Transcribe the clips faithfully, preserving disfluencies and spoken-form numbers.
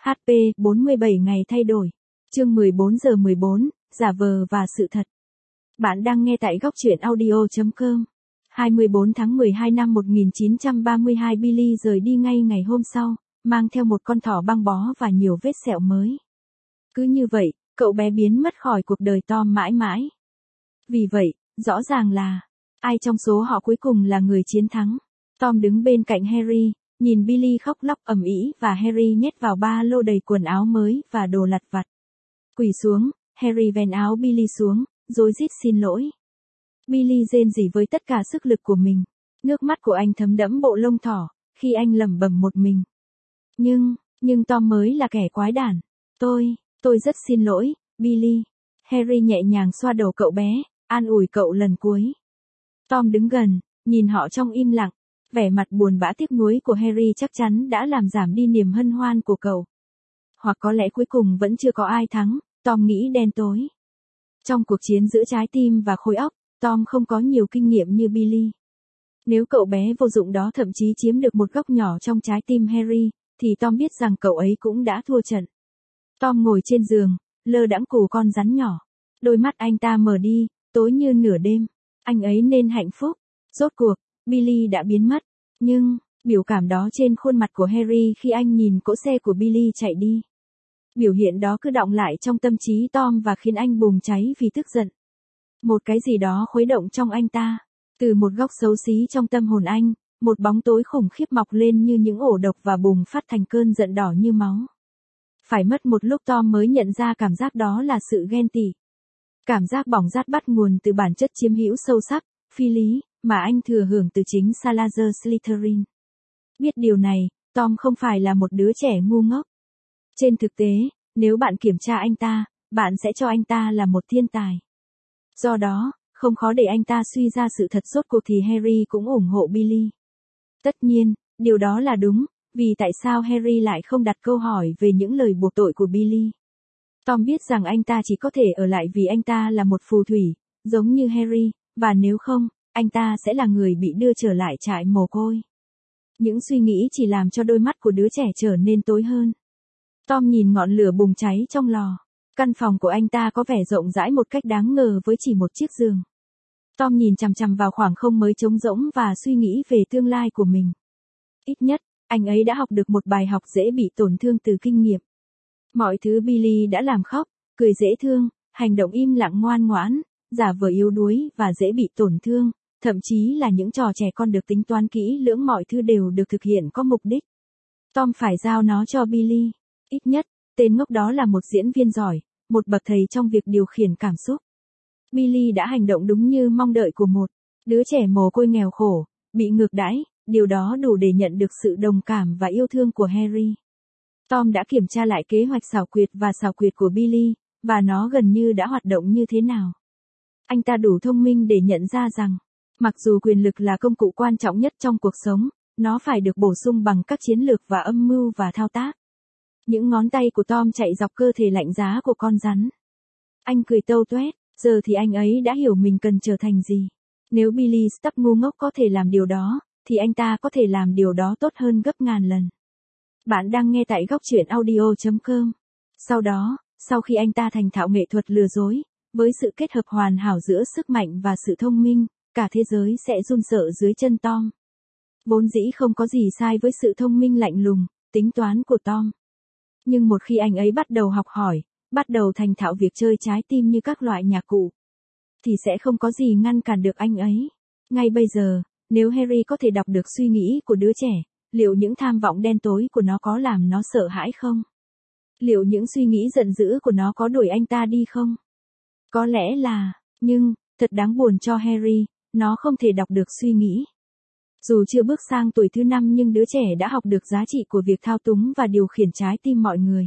hát pê bốn mươi bảy ngày thay đổi. Chương mười bốn giờ mười bốn, giả vờ và sự thật. Bạn đang nghe tại góc truyện audio chấm com. hai mươi bốn tháng mười hai năm một nghìn chín trăm ba mươi hai, Billy rời đi ngay ngày hôm sau, mang theo một con thỏ băng bó và nhiều vết sẹo mới. Cứ như vậy, cậu bé biến mất khỏi cuộc đời Tom mãi mãi. Vì vậy, rõ ràng là, ai trong số họ cuối cùng là người chiến thắng? Tom đứng bên cạnh Harry, nhìn Billy khóc lóc ầm ĩ và Harry nhét vào ba lô đầy quần áo mới và đồ lặt vặt. Quỳ xuống, Harry vén áo Billy xuống, rồi rít xin lỗi. Billy rên rỉ với tất cả sức lực của mình. Nước mắt của anh thấm đẫm bộ lông thỏ, khi anh lẩm bẩm một mình. Nhưng, nhưng Tom mới là kẻ quái đản. Tôi, tôi rất xin lỗi, Billy. Harry nhẹ nhàng xoa đầu cậu bé, an ủi cậu lần cuối. Tom đứng gần, nhìn họ trong im lặng. Vẻ mặt buồn bã tiếc nuối của Harry chắc chắn đã làm giảm đi niềm hân hoan của cậu. Hoặc có lẽ cuối cùng vẫn chưa có ai thắng, Tom nghĩ đen tối. Trong cuộc chiến giữa trái tim và khối óc, Tom không có nhiều kinh nghiệm như Billy. Nếu cậu bé vô dụng đó thậm chí chiếm được một góc nhỏ trong trái tim Harry, thì Tom biết rằng cậu ấy cũng đã thua trận. Tom ngồi trên giường, lơ đãng cù con rắn nhỏ. Đôi mắt anh ta mở đi, tối như nửa đêm. Anh ấy nên hạnh phúc. Rốt cuộc, Billy đã biến mất. Nhưng, biểu cảm đó trên khuôn mặt của Harry khi anh nhìn cỗ xe của Billy chạy đi. Biểu hiện đó cứ đọng lại trong tâm trí Tom và khiến anh bùng cháy vì tức giận. Một cái gì đó khuấy động trong anh ta. Từ một góc xấu xí trong tâm hồn anh, một bóng tối khủng khiếp mọc lên như những ổ độc và bùng phát thành cơn giận đỏ như máu. Phải mất một lúc Tom mới nhận ra cảm giác đó là sự ghen tị. Cảm giác bỏng rát bắt nguồn từ bản chất chiếm hữu sâu sắc, phi lý, mà anh thừa hưởng từ chính Salazar Slytherin. Biết điều này, Tom không phải là một đứa trẻ ngu ngốc. Trên thực tế, nếu bạn kiểm tra anh ta, bạn sẽ cho anh ta là một thiên tài. Do đó, không khó để anh ta suy ra sự thật rốt cuộc thì Harry cũng ủng hộ Billy. Tất nhiên, điều đó là đúng, vì tại sao Harry lại không đặt câu hỏi về những lời buộc tội của Billy? Tom biết rằng anh ta chỉ có thể ở lại vì anh ta là một phù thủy, giống như Harry, và nếu không, anh ta sẽ là người bị đưa trở lại trại mồ côi. Những suy nghĩ chỉ làm cho đôi mắt của đứa trẻ trở nên tối hơn. Tom nhìn ngọn lửa bùng cháy trong lò. Căn phòng của anh ta có vẻ rộng rãi một cách đáng ngờ với chỉ một chiếc giường. Tom nhìn chằm chằm vào khoảng không mới trống rỗng và suy nghĩ về tương lai của mình. Ít nhất, anh ấy đã học được một bài học dễ bị tổn thương từ kinh nghiệm. Mọi thứ Billy đã làm khóc, cười dễ thương, hành động im lặng ngoan ngoãn, giả vờ yếu đuối và dễ bị tổn thương, thậm chí là những trò trẻ con được tính toán kỹ lưỡng, mọi thứ đều được thực hiện có mục đích. Tom phải giao nó cho Billy. Ít nhất, tên ngốc đó là một diễn viên giỏi, một bậc thầy trong việc điều khiển cảm xúc. Billy đã hành động đúng như mong đợi của một đứa trẻ mồ côi nghèo khổ, bị ngược đãi, điều đó đủ để nhận được sự đồng cảm và yêu thương của Harry. Tom đã kiểm tra lại kế hoạch xảo quyệt và xảo quyệt của Billy, và nó gần như đã hoạt động như thế nào. Anh ta đủ thông minh để nhận ra rằng, mặc dù quyền lực là công cụ quan trọng nhất trong cuộc sống, nó phải được bổ sung bằng các chiến lược và âm mưu và thao tác. Những ngón tay của Tom chạy dọc cơ thể lạnh giá của con rắn. Anh cười tâu tuét, giờ thì anh ấy đã hiểu mình cần trở thành gì. Nếu Billy Stubb ngu ngốc có thể làm điều đó, thì anh ta có thể làm điều đó tốt hơn gấp ngàn lần. Bạn đang nghe tại góc truyện audio chấm com. Sau đó, sau khi anh ta thành thạo nghệ thuật lừa dối, với sự kết hợp hoàn hảo giữa sức mạnh và sự thông minh, cả thế giới sẽ run sợ dưới chân Tom. Vốn dĩ không có gì sai với sự thông minh lạnh lùng, tính toán của Tom. Nhưng một khi anh ấy bắt đầu học hỏi, bắt đầu thành thạo việc chơi trái tim như các loại nhạc cụ, thì sẽ không có gì ngăn cản được anh ấy. Ngay bây giờ, nếu Harry có thể đọc được suy nghĩ của đứa trẻ, liệu những tham vọng đen tối của nó có làm nó sợ hãi không? Liệu những suy nghĩ giận dữ của nó có đuổi anh ta đi không? Có lẽ là, nhưng, thật đáng buồn cho Harry, nó không thể đọc được suy nghĩ. Dù chưa bước sang tuổi thứ năm nhưng đứa trẻ đã học được giá trị của việc thao túng và điều khiển trái tim mọi người.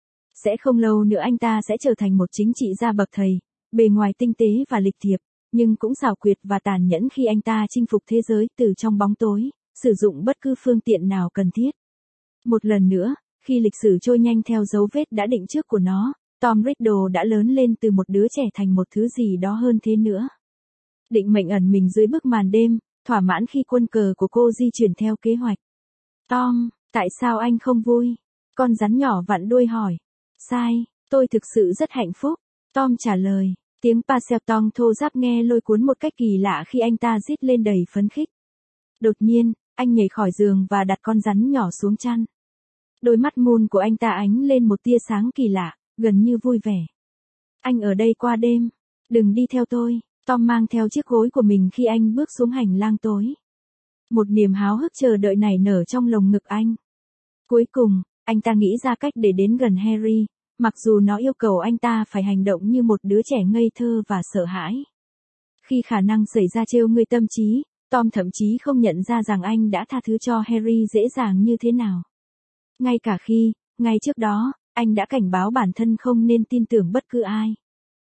Sẽ không lâu nữa anh ta sẽ trở thành một chính trị gia bậc thầy, bề ngoài tinh tế và lịch thiệp, nhưng cũng xảo quyệt và tàn nhẫn khi anh ta chinh phục thế giới từ trong bóng tối, sử dụng bất cứ phương tiện nào cần thiết. Một lần nữa, khi lịch sử trôi nhanh theo dấu vết đã định trước của nó, Tom Riddle đã lớn lên từ một đứa trẻ thành một thứ gì đó hơn thế nữa. Định mệnh ẩn mình dưới bức màn đêm, thỏa mãn khi quân cờ của cô di chuyển theo kế hoạch. Tom, tại sao anh không vui? Con rắn nhỏ vặn đuôi hỏi. Sai, tôi thực sự rất hạnh phúc. Tom trả lời. Tiếng Paseltong thô ráp nghe lôi cuốn một cách kỳ lạ khi anh ta rít lên đầy phấn khích. Đột nhiên, anh nhảy khỏi giường và đặt con rắn nhỏ xuống chăn. Đôi mắt môn của anh ta ánh lên một tia sáng kỳ lạ, gần như vui vẻ. Anh ở đây qua đêm. Đừng đi theo tôi. Tom mang theo chiếc gối của mình khi anh bước xuống hành lang tối. Một niềm háo hức chờ đợi nảy nở trong lồng ngực anh. Cuối cùng, anh ta nghĩ ra cách để đến gần Harry, mặc dù nó yêu cầu anh ta phải hành động như một đứa trẻ ngây thơ và sợ hãi. Khi khả năng xảy ra trêu người tâm trí, Tom thậm chí không nhận ra rằng anh đã tha thứ cho Harry dễ dàng như thế nào. Ngay cả khi, ngay trước đó, anh đã cảnh báo bản thân không nên tin tưởng bất cứ ai.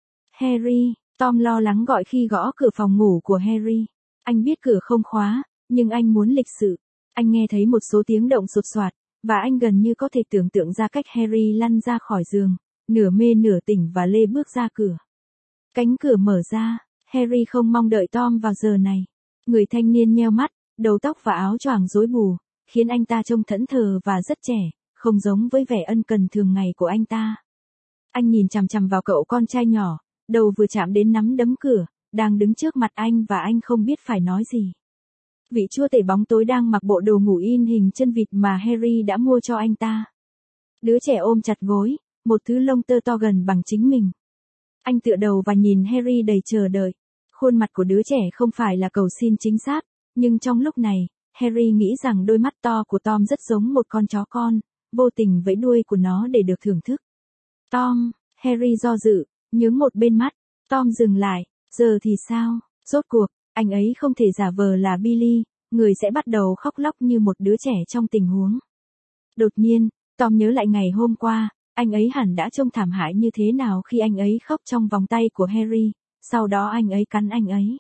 Harry, Tom lo lắng gọi khi gõ cửa phòng ngủ của Harry. Anh biết cửa không khóa, nhưng anh muốn lịch sự. Anh nghe thấy một số tiếng động sột soạt, và anh gần như có thể tưởng tượng ra cách Harry lăn ra khỏi giường, nửa mê nửa tỉnh và lê bước ra cửa. Cánh cửa mở ra, Harry không mong đợi Tom vào giờ này. Người thanh niên nheo mắt, đầu tóc và áo choàng rối bù, khiến anh ta trông thẫn thờ và rất trẻ, không giống với vẻ ân cần thường ngày của anh ta. Anh nhìn chằm chằm vào cậu con trai nhỏ, đầu vừa chạm đến nắm đấm cửa, đang đứng trước mặt anh và anh không biết phải nói gì. Vị chúa tể bóng tối đang mặc bộ đồ ngủ in hình chân vịt mà Harry đã mua cho anh ta. Đứa trẻ ôm chặt gối, một thứ lông tơ to gần bằng chính mình. Anh tựa đầu và nhìn Harry đầy chờ đợi. Khuôn mặt của đứa trẻ không phải là cầu xin chính xác, nhưng trong lúc này, Harry nghĩ rằng đôi mắt to của Tom rất giống một con chó con, vô tình vẫy đuôi của nó để được thưởng thức. Tom, Harry do dự, nhướng một bên mắt. Tom dừng lại, giờ thì sao? Rốt cuộc, anh ấy không thể giả vờ là Billy, người sẽ bắt đầu khóc lóc như một đứa trẻ trong tình huống. Đột nhiên, Tom nhớ lại ngày hôm qua, anh ấy hẳn đã trông thảm hại như thế nào khi anh ấy khóc trong vòng tay của Harry, sau đó anh ấy cắn anh ấy.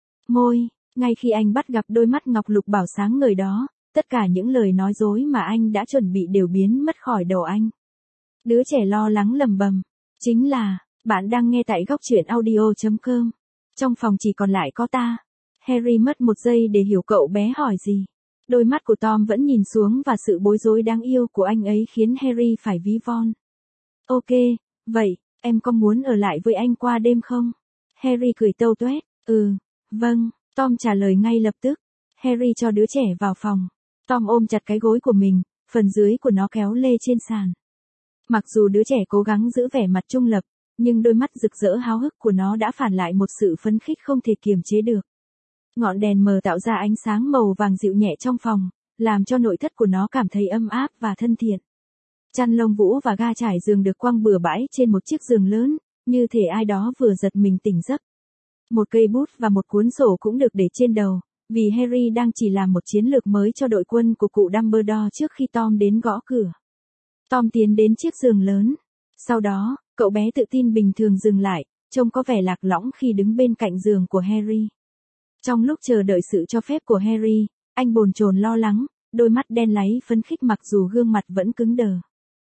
Môi, ngay khi anh bắt gặp đôi mắt ngọc lục bảo sáng ngời đó, tất cả những lời nói dối mà anh đã chuẩn bị đều biến mất khỏi đầu anh. Đứa trẻ lo lắng lầm bầm. Chính là, bạn đang nghe tại góc truyện audio chấm com. Trong phòng chỉ còn lại có ta. Harry mất một giây để hiểu cậu bé hỏi gì. Đôi mắt của Tom vẫn nhìn xuống và sự bối rối đáng yêu của anh ấy khiến Harry phải ví von. Ok, vậy, em có muốn ở lại với anh qua đêm không? Harry cười tâu tuét. Ừ, vâng, Tom trả lời ngay lập tức. Harry cho đứa trẻ vào phòng. Tom ôm chặt cái gối của mình, phần dưới của nó kéo lê trên sàn. Mặc dù đứa trẻ cố gắng giữ vẻ mặt trung lập, nhưng đôi mắt rực rỡ háo hức của nó đã phản lại một sự phấn khích không thể kiềm chế được. Ngọn đèn mờ tạo ra ánh sáng màu vàng dịu nhẹ trong phòng, làm cho nội thất của nó cảm thấy ấm áp và thân thiện. Chăn lông vũ và ga trải giường được quăng bừa bãi trên một chiếc giường lớn, như thể ai đó vừa giật mình tỉnh giấc. Một cây bút và một cuốn sổ cũng được để trên đầu, vì Harry đang chỉ làm một chiến lược mới cho đội quân của cụ Dumbledore trước khi Tom đến gõ cửa. Tom tiến đến chiếc giường lớn. Sau đó, cậu bé tự tin bình thường dừng lại, trông có vẻ lạc lõng khi đứng bên cạnh giường của Harry. Trong lúc chờ đợi sự cho phép của Harry, anh bồn chồn lo lắng, đôi mắt đen láy phấn khích mặc dù gương mặt vẫn cứng đờ.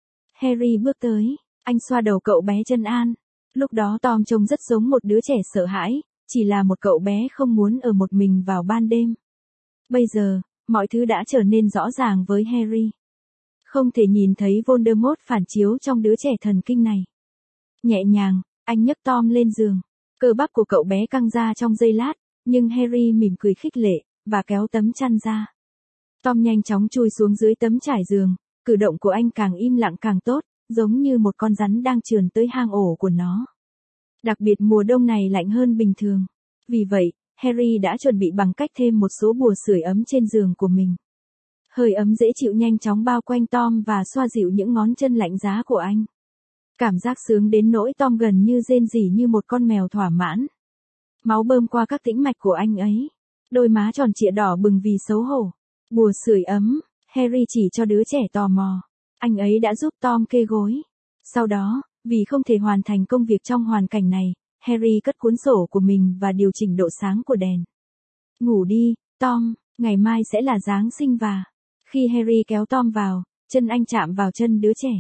Harry bước tới, anh xoa đầu cậu bé trấn an. Lúc đó Tom trông rất giống một đứa trẻ sợ hãi, chỉ là một cậu bé không muốn ở một mình vào ban đêm. Bây giờ, mọi thứ đã trở nên rõ ràng với Harry. Không thể nhìn thấy Voldemort phản chiếu trong đứa trẻ thần kinh này. Nhẹ nhàng, anh nhấc Tom lên giường. Cơ bắp của cậu bé căng ra trong giây lát, nhưng Harry mỉm cười khích lệ, và kéo tấm chăn ra. Tom nhanh chóng chui xuống dưới tấm trải giường, cử động của anh càng im lặng càng tốt, giống như một con rắn đang trườn tới hang ổ của nó. Đặc biệt mùa đông này lạnh hơn bình thường. Vì vậy, Harry đã chuẩn bị bằng cách thêm một số bùa sưởi ấm trên giường của mình. Hơi ấm dễ chịu nhanh chóng bao quanh Tom và xoa dịu những ngón chân lạnh giá của anh. Cảm giác sướng đến nỗi Tom gần như rên rỉ như một con mèo thỏa mãn. Máu bơm qua các tĩnh mạch của anh ấy. Đôi má tròn trịa đỏ bừng vì xấu hổ. Bùa sưởi ấm, Harry chỉ cho đứa trẻ tò mò. Anh ấy đã giúp Tom kê gối. Sau đó, vì không thể hoàn thành công việc trong hoàn cảnh này, Harry cất cuốn sổ của mình và điều chỉnh độ sáng của đèn. Ngủ đi, Tom, ngày mai sẽ là Giáng sinh và... Khi Harry kéo Tom vào, chân anh chạm vào chân đứa trẻ.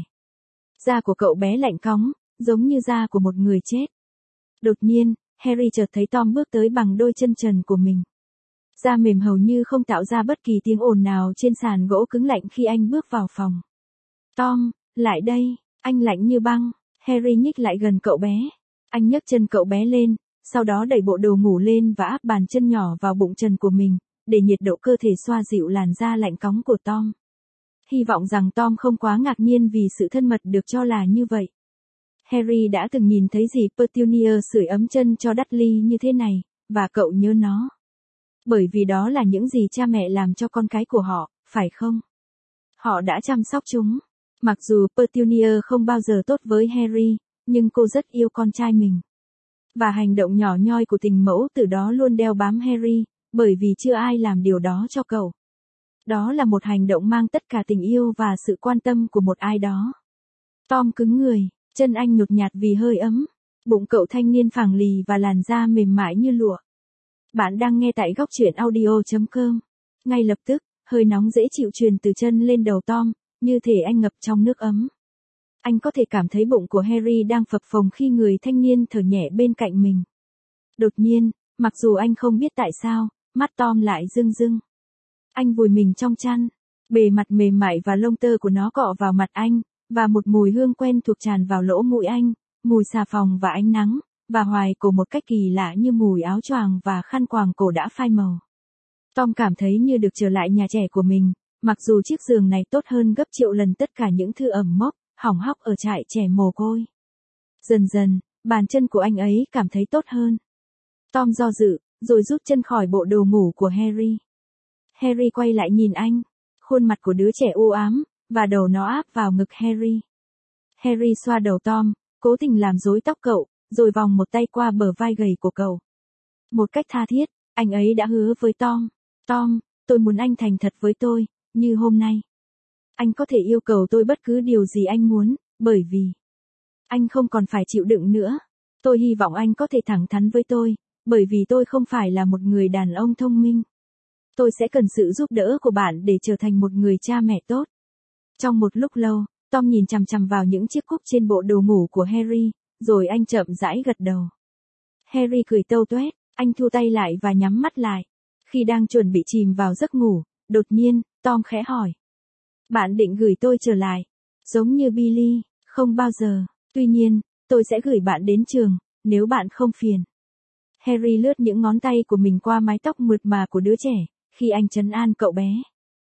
Da của cậu bé lạnh cóng, giống như da của một người chết. Đột nhiên, Harry chợt thấy Tom bước tới bằng đôi chân trần của mình. Da mềm hầu như không tạo ra bất kỳ tiếng ồn nào trên sàn gỗ cứng lạnh khi anh bước vào phòng. Tom, lại đây, anh lạnh như băng. Harry nhích lại gần cậu bé. Anh nhấc chân cậu bé lên, sau đó đẩy bộ đồ ngủ lên và áp bàn chân nhỏ vào bụng trần của mình, để nhiệt độ cơ thể xoa dịu làn da lạnh cóng của Tom. Hy vọng rằng Tom không quá ngạc nhiên vì sự thân mật được cho là như vậy. Harry đã từng nhìn thấy dì Petunia sưởi ấm chân cho Dudley như thế này, và cậu nhớ nó. Bởi vì đó là những gì cha mẹ làm cho con cái của họ, phải không? Họ đã chăm sóc chúng. Mặc dù Petunia không bao giờ tốt với Harry, nhưng cô rất yêu con trai mình. Và hành động nhỏ nhoi của tình mẫu từ đó luôn đeo bám Harry, bởi vì chưa ai làm điều đó cho cậu. Đó là một hành động mang tất cả tình yêu và sự quan tâm của một ai đó. Tom cứng người, chân anh nhột nhạt vì hơi ấm. Bụng cậu thanh niên phẳng lì và làn da mềm mại như lụa. Bạn đang nghe tại góc truyện audio chấm com. Ngay lập tức, hơi nóng dễ chịu truyền từ chân lên đầu Tom, như thể anh ngập trong nước ấm. Anh có thể cảm thấy bụng của Harry đang phập phồng khi người thanh niên thở nhẹ bên cạnh mình. Đột nhiên, mặc dù anh không biết tại sao, mắt Tom lại rưng rưng. Anh vùi mình trong chăn, bề mặt mềm mại và lông tơ của nó cọ vào mặt anh, và một mùi hương quen thuộc tràn vào lỗ mũi anh, mùi xà phòng và ánh nắng, và hoài cổ một cách kỳ lạ như mùi áo choàng và khăn quàng cổ đã phai màu. Tom cảm thấy như được trở lại nhà trẻ của mình, mặc dù chiếc giường này tốt hơn gấp triệu lần tất cả những thứ ẩm mốc, hỏng hóc ở trại trẻ mồ côi. Dần dần, bàn chân của anh ấy cảm thấy tốt hơn. Tom do dự, rồi rút chân khỏi bộ đồ ngủ của Harry. Harry quay lại nhìn anh, khuôn mặt của đứa trẻ u ám, và đầu nó áp vào ngực Harry. Harry xoa đầu Tom, cố tình làm rối tóc cậu, rồi vòng một tay qua bờ vai gầy của cậu. Một cách tha thiết, anh ấy đã hứa với Tom. Tom, tôi muốn anh thành thật với tôi, như hôm nay. Anh có thể yêu cầu tôi bất cứ điều gì anh muốn, bởi vì anh không còn phải chịu đựng nữa. Tôi hy vọng anh có thể thẳng thắn với tôi, bởi vì tôi không phải là một người đàn ông thông minh. Tôi sẽ cần sự giúp đỡ của bạn để trở thành một người cha mẹ tốt. Trong một lúc lâu, Tom nhìn chằm chằm vào những chiếc cúc trên bộ đồ ngủ của Harry, rồi anh chậm rãi gật đầu. Harry cười tâu tuét, anh thu tay lại và nhắm mắt lại. Khi đang chuẩn bị chìm vào giấc ngủ, đột nhiên, Tom khẽ hỏi. Bạn định gửi tôi trở lại, giống như Billy, không bao giờ, tuy nhiên, tôi sẽ gửi bạn đến trường, nếu bạn không phiền. Harry lướt những ngón tay của mình qua mái tóc mượt mà của đứa trẻ, khi anh trấn an cậu bé.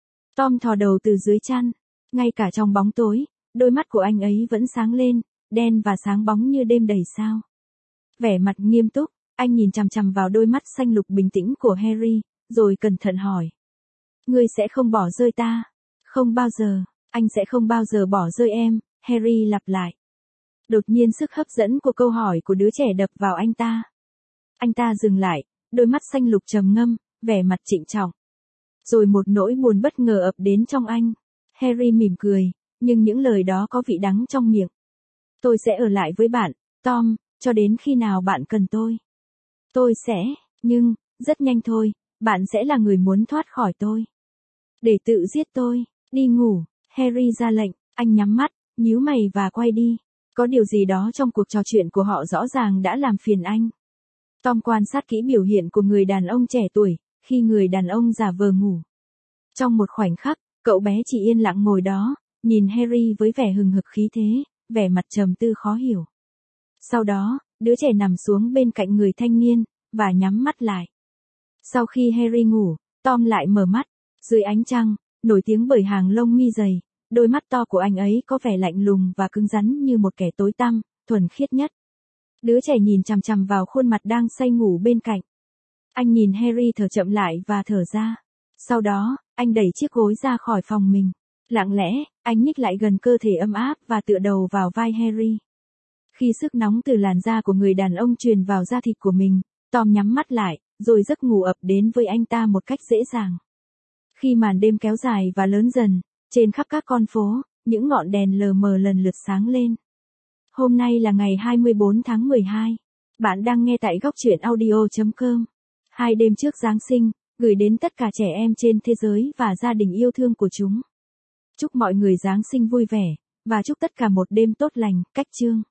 Tom thò đầu từ dưới chăn, ngay cả trong bóng tối, đôi mắt của anh ấy vẫn sáng lên, đen và sáng bóng như đêm đầy sao. Vẻ mặt nghiêm túc, anh nhìn chằm chằm vào đôi mắt xanh lục bình tĩnh của Harry, rồi cẩn thận hỏi. Ngươi sẽ không bỏ rơi ta? Không bao giờ, anh sẽ không bao giờ bỏ rơi em, Harry lặp lại. Đột nhiên sức hấp dẫn của câu hỏi của đứa trẻ đập vào anh ta. Anh ta dừng lại, đôi mắt xanh lục trầm ngâm, vẻ mặt trịnh trọng. Rồi một nỗi buồn bất ngờ ập đến trong anh. Harry mỉm cười, nhưng những lời đó có vị đắng trong miệng. Tôi sẽ ở lại với bạn, Tom, cho đến khi nào bạn cần tôi. Tôi sẽ, nhưng, rất nhanh thôi, bạn sẽ là người muốn thoát khỏi tôi. Để tự giết tôi, đi ngủ, Harry ra lệnh, anh nhắm mắt, nhíu mày và quay đi. Có điều gì đó trong cuộc trò chuyện của họ rõ ràng đã làm phiền anh. Tom quan sát kỹ biểu hiện của người đàn ông trẻ tuổi, khi người đàn ông giả vờ ngủ. Trong một khoảnh khắc, cậu bé chỉ yên lặng ngồi đó, nhìn Harry với vẻ hừng hực khí thế, vẻ mặt trầm tư khó hiểu. Sau đó, đứa trẻ nằm xuống bên cạnh người thanh niên, và nhắm mắt lại. Sau khi Harry ngủ, Tom lại mở mắt, dưới ánh trăng, nổi tiếng bởi hàng lông mi dày, đôi mắt to của anh ấy có vẻ lạnh lùng và cứng rắn như một kẻ tối tăm, thuần khiết nhất. Đứa trẻ nhìn chằm chằm vào khuôn mặt đang say ngủ bên cạnh. Anh nhìn Harry thở chậm lại và thở ra. Sau đó, anh đẩy chiếc gối ra khỏi phòng mình. Lặng lẽ, anh nhích lại gần cơ thể ấm áp và tựa đầu vào vai Harry. Khi sức nóng từ làn da của người đàn ông truyền vào da thịt của mình, Tom nhắm mắt lại, rồi giấc ngủ ập đến với anh ta một cách dễ dàng. Khi màn đêm kéo dài và lớn dần, trên khắp các con phố, những ngọn đèn lờ mờ lần lượt sáng lên. Hôm nay là ngày hai mươi bốn tháng mười hai. Bạn đang nghe tại góc truyện audio chấm com. Hai đêm trước Giáng sinh, gửi đến tất cả trẻ em trên thế giới và gia đình yêu thương của chúng. Chúc mọi người Giáng sinh vui vẻ, và chúc tất cả một đêm tốt lành, cách chương.